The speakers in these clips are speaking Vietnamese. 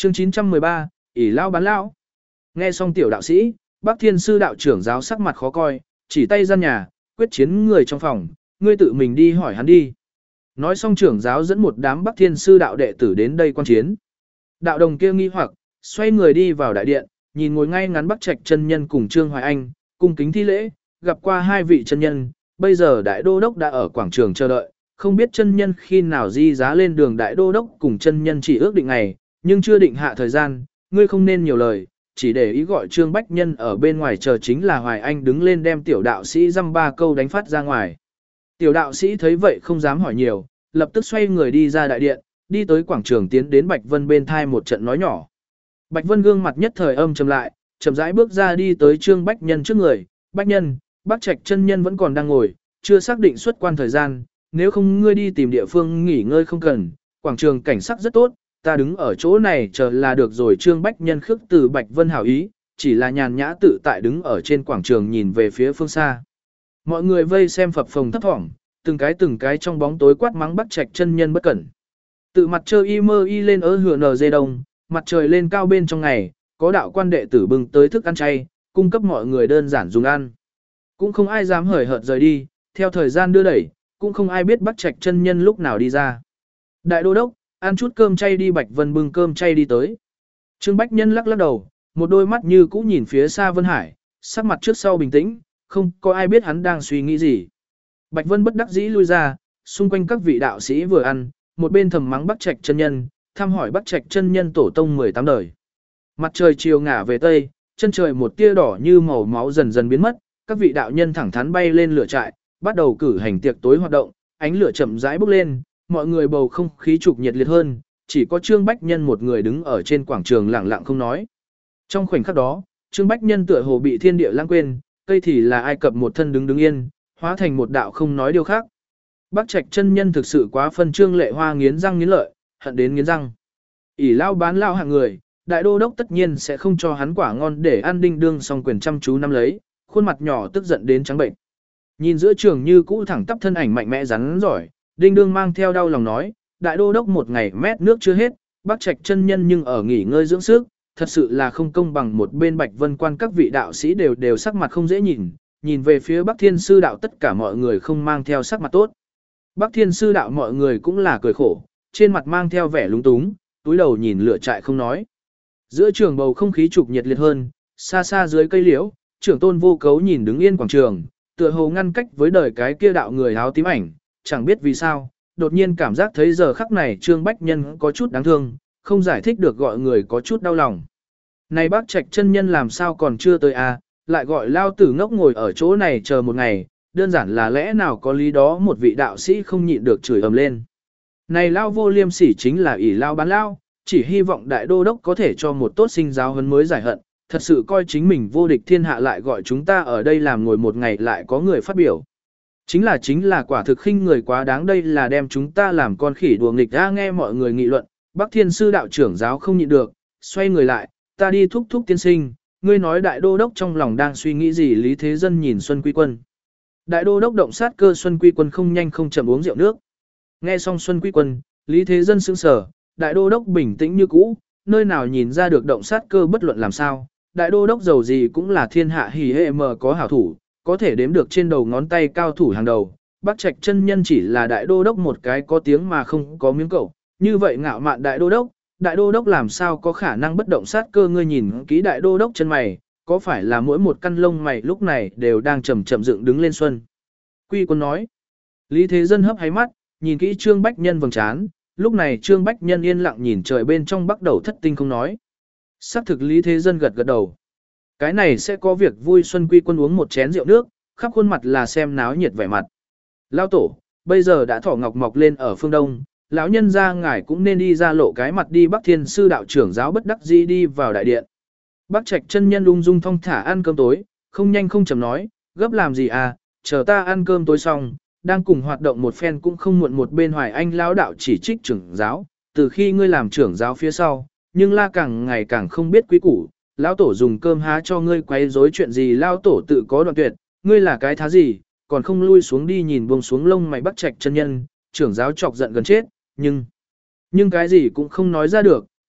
Chương 913, ỷ lao bán lao. Nghe xong tiểu đạo sĩ, Bắc Thiên sư đạo trưởng giáo sắc mặt khó coi, chỉ tay gian nhà, quyết chiến người trong phòng, ngươi tự mình đi hỏi hắn đi. Nói xong trưởng giáo dẫn một đám Bắc Thiên sư đạo đệ tử đến đây quan chiến. Đạo đồng kia nghi hoặc, xoay người đi vào đại điện, nhìn ngồi ngay ngắn Bắc Trạch chân nhân cùng Trương Hoài Anh, cung kính thi lễ, gặp qua hai vị chân nhân, bây giờ đại đô đốc đã ở quảng trường chờ đợi, không biết chân nhân khi nào di giá lên đường đại đô đốc cùng chân nhân chỉ ước định ngày, nhưng chưa định hạ thời gian, ngươi không nên nhiều lời, chỉ để ý gọi Trương Bách Nhân ở bên ngoài chờ. Chính là Hoài Anh đứng lên đem tiểu đạo sĩ dăm ba câu đánh phát ra ngoài. Tiểu đạo sĩ thấy vậy không dám hỏi nhiều, lập tức xoay người đi ra đại điện, đi tới quảng trường tiến đến Bạch Vân bên thai một trận nói nhỏ. Bạch Vân gương mặt nhất thời âm trầm lại, chậm rãi bước ra đi tới Trương Bách Nhân trước người. Bách Nhân, Bắc Trạch chân nhân vẫn còn đang ngồi, chưa xác định xuất quan thời gian, nếu không ngươi đi tìm địa phương nghỉ ngơi không cần, quảng trường cảnh sắc rất tốt, ta đứng ở chỗ này chờ là được rồi. Trương Bách Nhân khước từ Bạch Vân hảo ý, chỉ là nhàn nhã tự tại đứng ở trên quảng trường nhìn về phía phương xa. Mọi người vây xem phập phồng thấp thỏm, từng cái trong bóng tối quát mắng Bắc Trạch chân nhân bất cẩn. Tự mặt trời y mơ y lên ở hựa nờ dê đông, mặt trời lên cao bên trong ngày, có đạo quan đệ tử bưng tới thức ăn chay, cung cấp mọi người đơn giản dùng ăn. Cũng không ai dám hời hợt rời đi, theo thời gian đưa đẩy, cũng không ai biết Bắc Trạch chân nhân lúc nào đi ra. Đại đô đốc, ăn chút cơm chay đi. Bạch Vân bưng cơm chay đi tới. Trương Bách Nhân lắc lắc đầu, một đôi mắt như cũ nhìn phía xa Vân Hải, sắc mặt trước sau bình tĩnh, không có ai biết hắn đang suy nghĩ gì. Bạch Vân bất đắc dĩ lui ra, xung quanh các vị đạo sĩ vừa ăn, một bên thầm mắng Bắc Trạch chân nhân, thăm hỏi Bắc Trạch chân nhân tổ tông 18 đời. Mặt trời chiều ngả về tây, chân trời một tia đỏ như màu máu dần dần biến mất, các vị đạo nhân thẳng thắn bay lên lửa trại, bắt đầu cử hành tiệc tối hoạt động, ánh lửa chậm rãi bốc lên, mọi người bầu không khí trục nhiệt liệt hơn, chỉ có Trương Bách Nhân một người đứng ở trên quảng trường lặng lặng không nói. Trong khoảnh khắc đó, Trương Bách Nhân tựa hồ bị thiên địa lãng quên, cây thì là Ai Cập một thân đứng yên, hóa thành một đạo không nói điều khác. Bắc Trạch chân nhân thực sự quá phân. Trương Lệ Hoa nghiến răng nghiến lợi, hận đến nghiến răng. ỷ lao bán lao hạng người, đại đô đốc tất nhiên sẽ không cho hắn quả ngon để ăn. Đinh Đương song quyền chăm chú nắm lấy, khuôn mặt nhỏ tức giận đến trắng bệnh. Nhìn giữa trường như cũ thẳng tắp thân ảnh mạnh mẽ rắn giỏi, Đinh Đương mang theo đau lòng nói, đại đô đốc một ngày mét nước chưa hết, Bắc Trạch chân nhân nhưng ở nghỉ ngơi dưỡng sức, thật sự là không công bằng. Một bên Bạch Vân quan các vị đạo sĩ đều sắc mặt không dễ nhìn, nhìn về phía Bắc Thiên sư đạo tất cả mọi người không mang theo sắc mặt tốt. Bắc Thiên sư đạo mọi người cũng là cười khổ, trên mặt mang theo vẻ lúng túng, túi đầu nhìn lửa trại không nói. Giữa trường bầu không khí trục nhiệt liệt hơn, xa xa dưới cây liễu, trưởng tôn Vô Cấu nhìn đứng yên quảng trường, tựa hồ ngăn cách với đời cái kia đạo người áo tím ảnh, chẳng biết vì sao, đột nhiên cảm giác thấy giờ khắc này Trương Bách Nhân có chút đáng thương, không giải thích được gọi người có chút đau lòng. Này Bắc Trạch chân nhân làm sao còn chưa tới à, lại gọi lao tử ngốc ngồi ở chỗ này chờ một ngày, đơn giản là lẽ nào có lý đó. Một vị đạo sĩ không nhịn được chửi ầm lên. Này lao vô liêm sỉ chính là ỷ lao bán lao, chỉ hy vọng đại đô đốc có thể cho một tốt sinh giáo huấn mới giải hận, thật sự coi chính mình vô địch thiên hạ, lại gọi chúng ta ở đây làm ngồi một ngày lại có người phát biểu. Chính là quả thực khinh người quá đáng, đây là đem chúng ta làm con khỉ đùa nghịch ra. Nghe mọi người nghị luận, Bắc Thiên sư đạo trưởng giáo không nhịn được, xoay người lại, ta đi thúc thúc tiên sinh, ngươi nói đại đô đốc trong lòng đang suy nghĩ gì? Lý Thế Dân nhìn Xuân Quy Quân. Đại đô đốc động sát cơ. Xuân Quy Quân không nhanh không chậm uống rượu nước. Nghe xong Xuân Quy Quân, Lý Thế Dân sững sờ, đại đô đốc bình tĩnh như cũ, nơi nào nhìn ra được động sát cơ. Bất luận làm sao, đại đô đốc giàu gì cũng là thiên hạ hỉ hệ mờ có hảo thủ, có thể đếm được trên đầu ngón tay cao thủ hàng đầu. Bắc Trạch chân nhân chỉ là đại đô đốc một cái có tiếng mà không có miếng cậu, như vậy ngạo mạn đại đô đốc làm sao có khả năng bất động sát cơ? Ngươi nhìn kỹ đại đô đốc chân mày, có phải là mỗi một căn lông mày lúc này đều đang chậm chậm dựng đứng lên? Xuân Quy Quân nói. Lý Thế Dân hấp háy mắt, nhìn kỹ Trương Bách Nhân vầng trán, lúc này Trương Bách Nhân yên lặng nhìn trời bên trong, bắt đầu thất tinh không nói. Xác thực Lý Thế Dân gật gật đầu. Cái này sẽ có việc vui. Xuân Quy Quân uống một chén rượu nước, khắp khuôn mặt là xem náo nhiệt vẻ mặt. Lao tổ, bây giờ đã thỏ ngọc mọc lên ở phương đông, lão nhân ra ngài cũng nên đi ra lộ cái mặt đi. Bắc Thiên sư đạo trưởng giáo bất đắc dĩ đi vào đại điện. Bắc Trạch chân nhân ung dung thong thả ăn cơm tối, không nhanh không chậm nói, gấp làm gì à, chờ ta ăn cơm tối xong, đang cùng hoạt động một phen cũng không muộn. Một bên Hoài Anh lão đạo chỉ trích trưởng giáo, từ khi ngươi làm trưởng giáo phía sau, nhưng la càng ngày càng không biết quý củ, lão tổ dùng cơm há cho ngươi quấy rối chuyện gì? Lão tổ tự có đoạn tuyệt, ngươi là cái thá gì, còn không lui xuống đi. Nhìn buông xuống lông mày Bắc Trạch chân nhân, trưởng giáo chọc giận gần chết, nhưng cái gì cũng không nói ra được,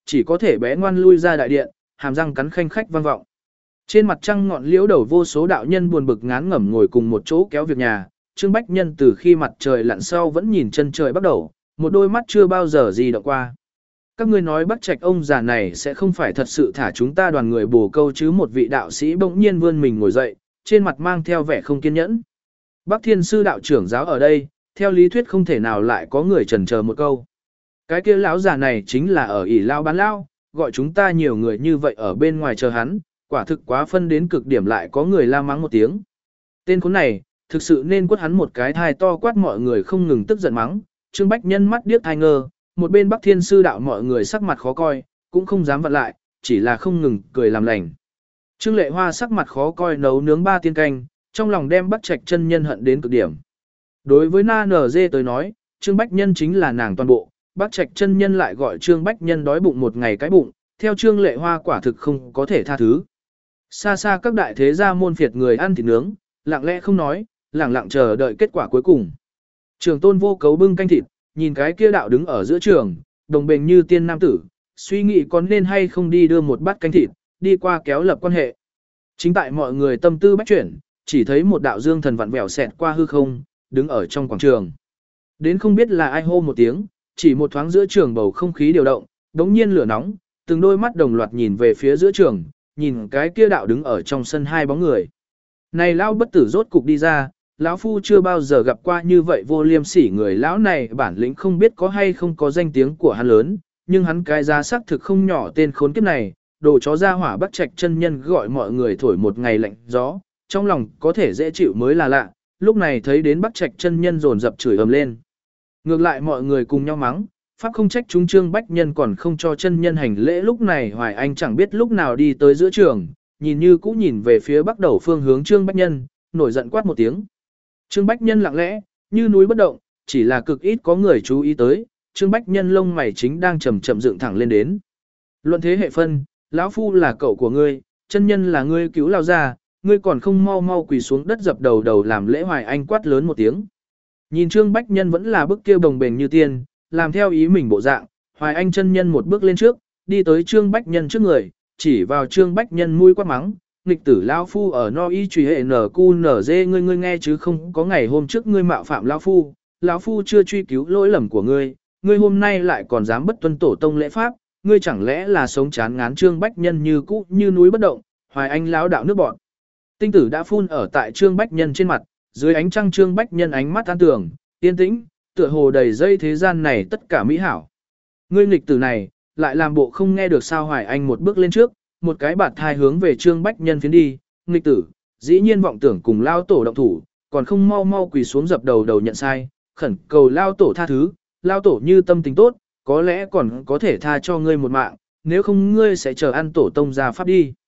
chỉ có thể bé ngoan lui ra đại điện, hàm răng cắn khanh khách vang vọng. Trên mặt trăng ngọn liễu đầu vô số đạo nhân buồn bực ngán ngẩm ngồi cùng một chỗ kéo việc nhà, Trương Bách Nhân từ khi mặt trời lặn sau vẫn nhìn chân trời bắt đầu, một đôi mắt chưa bao giờ gì động qua. Các ngươi nói Bắc Trạch ông già này sẽ không phải thật sự thả chúng ta đoàn người bồ câu chứ? Một vị đạo sĩ bỗng nhiên vươn mình ngồi dậy, trên mặt mang theo vẻ không kiên nhẫn. Bắc Thiên sư đạo trưởng giáo ở đây, theo lý thuyết không thể nào lại có người chần chờ một câu. Cái kia lão già này chính là ở ỷ lao bán lao, gọi chúng ta nhiều người như vậy ở bên ngoài chờ hắn, quả thực quá phân đến cực điểm, lại có người la mắng một tiếng. Tên khốn này, thực sự nên quất hắn một cái thai to, quát mọi người không ngừng tức giận mắng. Trương Bách Nhân mắt điếc thai ngơ, một bên Bắc Thiên sư đạo mọi người sắc mặt khó coi, cũng không dám vặn lại, chỉ là không ngừng cười làm lành. Trương Lệ Hoa sắc mặt khó coi nấu nướng 3 tiên canh, trong lòng đem Bắc Trạch chân nhân hận đến cực điểm. Đối với Na NG tới nói, Trương Bách Nhân chính là nàng toàn bộ, Bắc Trạch chân nhân lại gọi Trương Bách Nhân đói bụng một ngày cái bụng, theo Trương Lệ Hoa quả thực không có thể tha thứ. Xa xa các đại thế gia môn phiệt người ăn thịt nướng, lặng lẽ không nói, lặng lặng chờ đợi kết quả cuối cùng. Trường Tôn Vô Cấu bưng canh thịt, nhìn cái kia đạo đứng ở giữa trường, đồng bền như tiên nam tử, suy nghĩ có nên hay không đi đưa một bát canh thịt, đi qua kéo lập quan hệ. Chính tại mọi người tâm tư bách chuyển, chỉ thấy một đạo dương thần vặn vẹo xẹt qua hư không, đứng ở trong quảng trường. Đến không biết là ai hô một tiếng, chỉ một thoáng giữa trường bầu không khí điều động, đống nhiên lửa nóng, từng đôi mắt đồng loạt nhìn về phía giữa trường, nhìn cái kia đạo đứng ở trong sân hai bóng người. Này lão bất tử rốt cục đi ra, lão phu chưa bao giờ gặp qua như vậy vô liêm sỉ người. Lão này bản lĩnh không biết có hay không có danh tiếng của hắn lớn, nhưng hắn cái giá sắc thực không nhỏ. Tên khốn kiếp này, đồ chó ra hỏa Bắc Trạch chân nhân gọi mọi người thổi một ngày lạnh gió, trong lòng có thể dễ chịu mới là lạ. Lúc này thấy đến Bắc Trạch chân nhân dồn dập chửi ầm lên. Ngược lại mọi người cùng nhau mắng, pháp không trách chúng Trương Bách Nhân còn không cho chân nhân hành lễ. Lúc này Hoài Anh chẳng biết lúc nào đi tới giữa trường, nhìn như cũ nhìn về phía bắc đầu phương hướng Trương Bách Nhân, nổi giận quát một tiếng. Trương Bách Nhân lặng lẽ, như núi bất động, chỉ là cực ít có người chú ý tới, Trương Bách Nhân lông mày chính đang chậm chậm dựng thẳng lên đến. Luận thế hệ phân, lão phu là cậu của ngươi, chân nhân là ngươi cứu lao ra, ngươi còn không mau mau quỳ xuống đất dập đầu đầu làm lễ. Hoài Anh quát lớn một tiếng. Nhìn Trương Bách Nhân vẫn là bức kia bồng bềnh như tiên, làm theo ý mình bộ dạng, Hoài Anh chân nhân một bước lên trước, đi tới Trương Bách Nhân trước người, chỉ vào Trương Bách Nhân mũi quát mắng, nghịch tử lão phu ở no y truy hệ NQNZ, ngươi nghe chứ không có ngày hôm trước ngươi mạo phạm lão phu chưa truy cứu lỗi lầm của ngươi hôm nay lại còn dám bất tuân tổ tông lễ pháp, ngươi chẳng lẽ là sống chán ngán? Trương Bách Nhân như cũ như núi bất động, Hoài Anh lão đạo nước bọn. Tinh tử đã phun ở tại Trương Bách Nhân trên mặt, dưới ánh trăng Trương Bách Nhân ánh mắt an tường, yên tĩnh, tựa hồ đầy dây thế gian này tất cả mỹ hảo. Ngươi nghịch tử này, lại làm bộ không nghe được sao? Hoài Anh một bước lên trước, một cái bạt thai hướng về Trương Bách Nhân phiến đi. Nghịch tử, dĩ nhiên vọng tưởng cùng lao tổ động thủ, còn không mau mau quỳ xuống dập đầu đầu nhận sai, khẩn cầu lao tổ tha thứ. Lao tổ như tâm tình tốt, có lẽ còn có thể tha cho ngươi một mạng, nếu không ngươi sẽ chờ ăn tổ tông ra pháp đi.